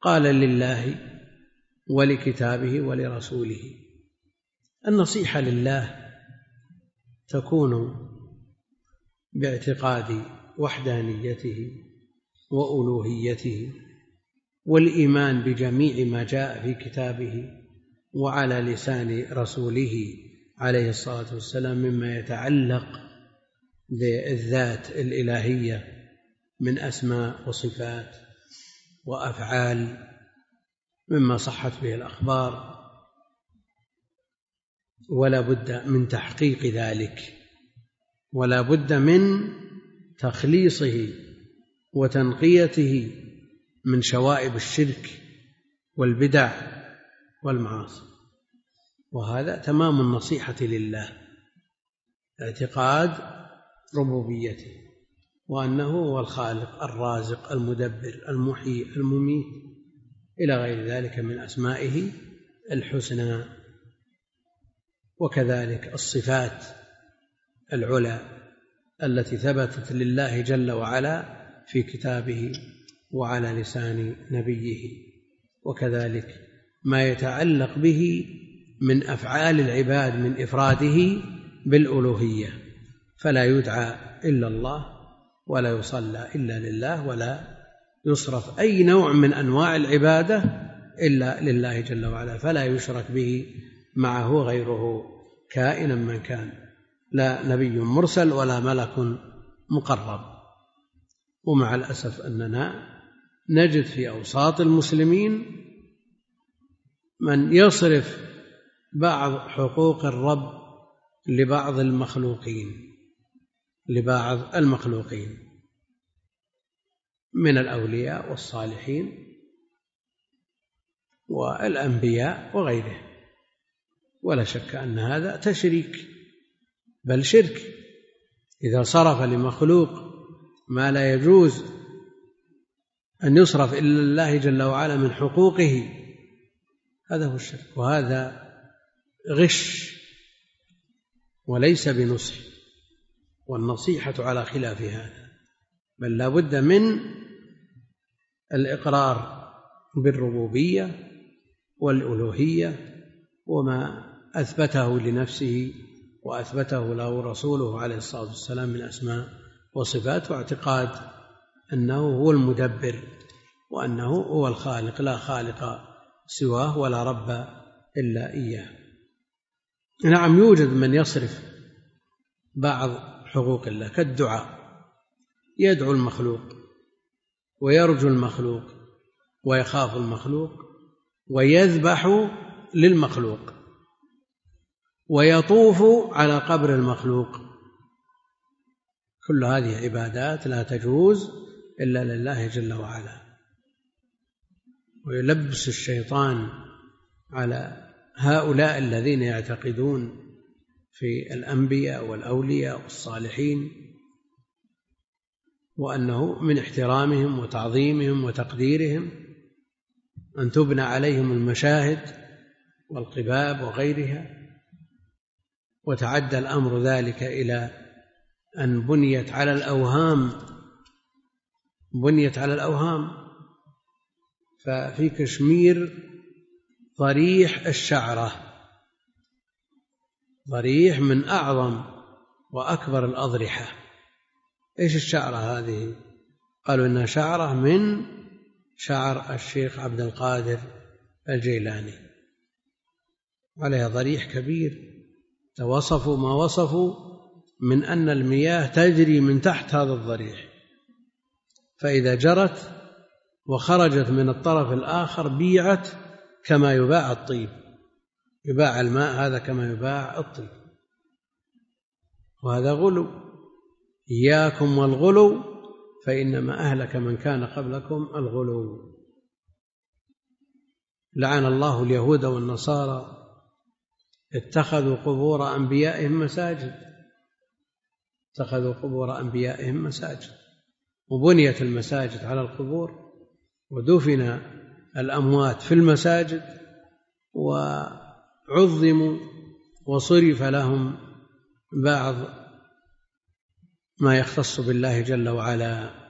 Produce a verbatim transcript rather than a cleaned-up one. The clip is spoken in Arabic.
قال لله ولكتابه ولرسوله. النصيحة لله تكون باعتقاد وحدانيته وألوهيته والإيمان بجميع ما جاء في كتابه وعلى لسان رسوله عليه الصلاة والسلام مما يتعلق بالذات الإلهية من أسماء وصفات وأفعال مما صحت به الأخبار، ولا بد من تحقيق ذلك، ولا بد من تخليصه وتنقيته من شوائب الشرك والبدع والمعاصي. وهذا تمام النصيحة لله، اعتقاد ربوبيته وأنه هو الخالق الرازق المدبر المحيي المميت إلى غير ذلك من أسمائه الحسنى. وكذلك الصفات العلى التي ثبتت لله جل وعلا في كتابه وعلى لسان نبيه، وكذلك ما يتعلق به من أفعال العباد من إفراده بالألوهية، فلا يدعى إلا الله ولا يصلى إلا لله ولا يصرف أي نوع من أنواع العبادة إلا لله جل وعلا، فلا يشرك به معه غيره كائنا من كان، لا نبي مرسل ولا ملك مقرب. ومع الأسف أننا نجد في أوساط المسلمين من يصرف بعض حقوق الرب لبعض المخلوقين لبعض المخلوقين من الأولياء والصالحين والأنبياء وغيره، ولا شك أن هذا تشريك بل شرك. إذا صرف لمخلوق ما لا يجوز أن يصرف إلا الله جل وعلا من حقوقه، هذا هو الشرك، وهذا غش وليس بنصح، والنصيحة على خلاف هذا، بل لا بد من الإقرار بالربوبية والألوهية وما أثبته لنفسه وأثبته له رسوله عليه الصلاة والسلام من أسماء وصفات، واعتقاد أنه هو المدبر وأنه هو الخالق لا خالق سواه ولا رب إلا إياه. نعم، يوجد من يصرف بعض حقوق الله كالدعاء، يدعو المخلوق ويرجو المخلوق ويخاف المخلوق ويذبح للمخلوق ويطوف على قبر المخلوق، كل هذه عبادات لا تجوز إلا لله جل وعلا. ويلبس الشيطان على هؤلاء الذين يعتقدون في الأنبياء والأولياء والصالحين وأنه من احترامهم وتعظيمهم وتقديرهم أن تبنى عليهم المشاهد والقباب وغيرها، وتعدى الأمر ذلك إلى أن بنيت على الأوهام بنيت على الأوهام ففي كشمير ضريح الشعرة، ضريح من أعظم وأكبر الأضرحة. إيش الشعرة هذه؟ قالوا إنها شعرة من شعر الشيخ عبد القادر الجيلاني، عليها ضريح كبير، توصفوا ما وصفوا من أن المياه تجري من تحت هذا الضريح، فإذا جرت وخرجت من الطرف الآخر بيعت كما يباع الطيب، يباع الماء هذا كما يباع الطيب، وهذا غلو. إياكم والغلو فإنما أهلك من كان قبلكم الغلو. لعن الله اليهود والنصارى اتخذوا قبور أنبيائهم مساجد اتخذوا قبور أنبيائهم مساجد وبنيت المساجد على القبور ودفن الأموات في المساجد وعظموا وصرف لهم بعض ما يختص بالله جل وعلا